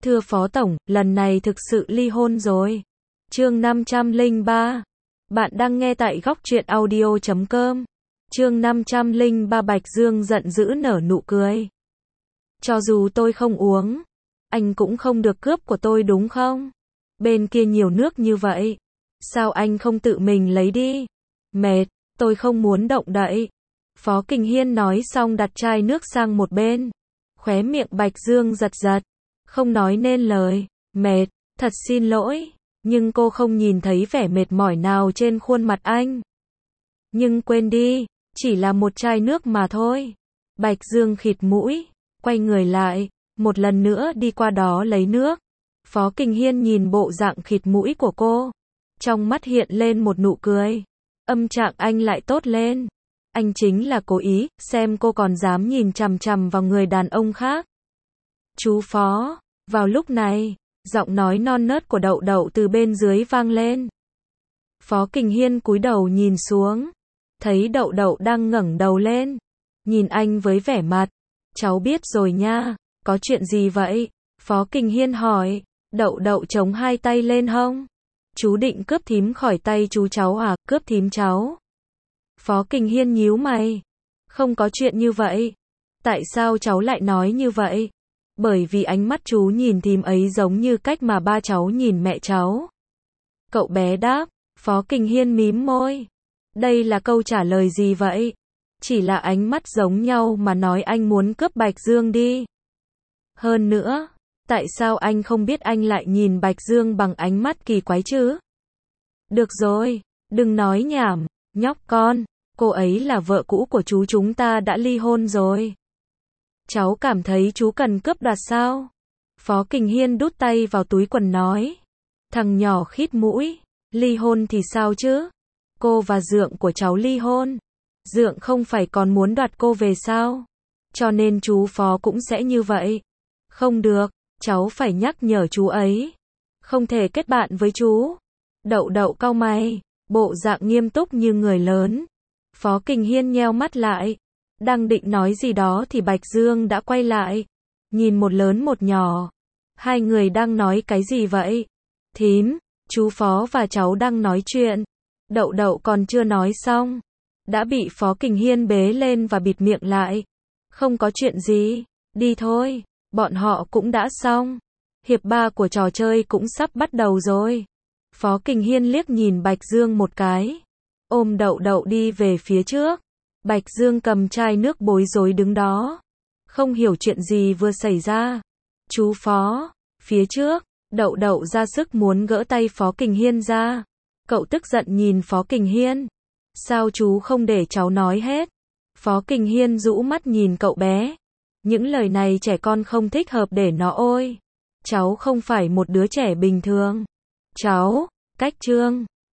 Thưa Phó Tổng, lần này thực sự ly hôn rồi. Chương 503. Bạn đang nghe tại góc truyện audio.com. Chương 503. Bạch Dương giận dữ nở nụ cười. Cho dù tôi không uống, anh cũng không được cướp của tôi đúng không? Bên kia nhiều nước như vậy, sao anh không tự mình lấy đi? Mệt, tôi không muốn động đậy. Phó Kình Hiên nói xong đặt chai nước sang một bên. Khóe miệng Bạch Dương giật giật, không nói nên lời. Mệt, thật xin lỗi, nhưng cô không nhìn thấy vẻ mệt mỏi nào trên khuôn mặt anh. Nhưng quên đi, chỉ là một chai nước mà thôi. Bạch Dương khịt mũi, quay người lại, một lần nữa đi qua đó lấy nước. Phó Kình Hiên nhìn bộ dạng khịt mũi của cô, trong mắt hiện lên một nụ cười. Âm trạng anh lại tốt lên. Anh chính là cố ý, xem cô còn dám nhìn chằm chằm vào người đàn ông khác. Chú Phó. Vào lúc này, giọng nói non nớt của Đậu Đậu từ bên dưới vang lên. Phó Kình Hiên cúi đầu nhìn xuống, thấy Đậu Đậu đang ngẩng đầu lên, nhìn anh với vẻ mặt, cháu biết rồi nha, có chuyện gì vậy? Phó Kình Hiên hỏi. Đậu Đậu chống hai tay lên hông. Chú định cướp thím khỏi tay chú cháu à? Cướp thím cháu? Phó Kình Hiên nhíu mày. Không có chuyện như vậy. Tại sao cháu lại nói như vậy? Bởi vì ánh mắt chú nhìn thím ấy giống như cách mà ba cháu nhìn mẹ cháu. Cậu bé đáp. Phó Kình Hiên mím môi. Đây là câu trả lời gì vậy? Chỉ là ánh mắt giống nhau mà nói anh muốn cướp Bạch Dương đi. Hơn nữa, tại sao anh không biết anh lại nhìn Bạch Dương bằng ánh mắt kỳ quái chứ? Được rồi, đừng nói nhảm, nhóc con, cô ấy là vợ cũ của chú, chúng ta đã ly hôn rồi. Cháu cảm thấy chú cần cướp đoạt sao? Phó Kình Hiên đút tay vào túi quần nói. Thằng nhỏ khít mũi, ly hôn thì sao chứ? Cô và Dượng của cháu ly hôn. Dượng không phải còn muốn đoạt cô về sao? Cho nên chú Phó cũng sẽ như vậy. Không được, cháu phải nhắc nhở chú ấy. Không thể kết bạn với chú. Đậu Đậu cau mày, bộ dạng nghiêm túc như người lớn. Phó Kình Hiên nheo mắt lại, đang định nói gì đó thì Bạch Dương đã quay lại, nhìn một lớn một nhỏ. Hai người đang nói cái gì vậy? Thím, chú Phó và cháu đang nói chuyện. Đậu Đậu còn chưa nói xong, đã bị Phó Kình Hiên bế lên và bịt miệng lại. Không có chuyện gì, đi thôi, bọn họ cũng đã xong. Hiệp 3 của trò chơi cũng sắp bắt đầu rồi. Phó Kình Hiên liếc nhìn Bạch Dương một cái, ôm Đậu Đậu đi về phía trước. Bạch Dương cầm chai nước bối rối đứng đó, không hiểu chuyện gì vừa xảy ra. Chú Phó, phía trước, Đậu Đậu ra sức muốn gỡ tay Phó Kình Hiên ra. Cậu tức giận nhìn Phó Kình Hiên. Sao chú không để cháu nói hết? Phó Kình Hiên rũ mắt nhìn cậu bé. Những lời này trẻ con không thích hợp để nó ôi. Cháu không phải một đứa trẻ bình thường. Cháu, cách chương.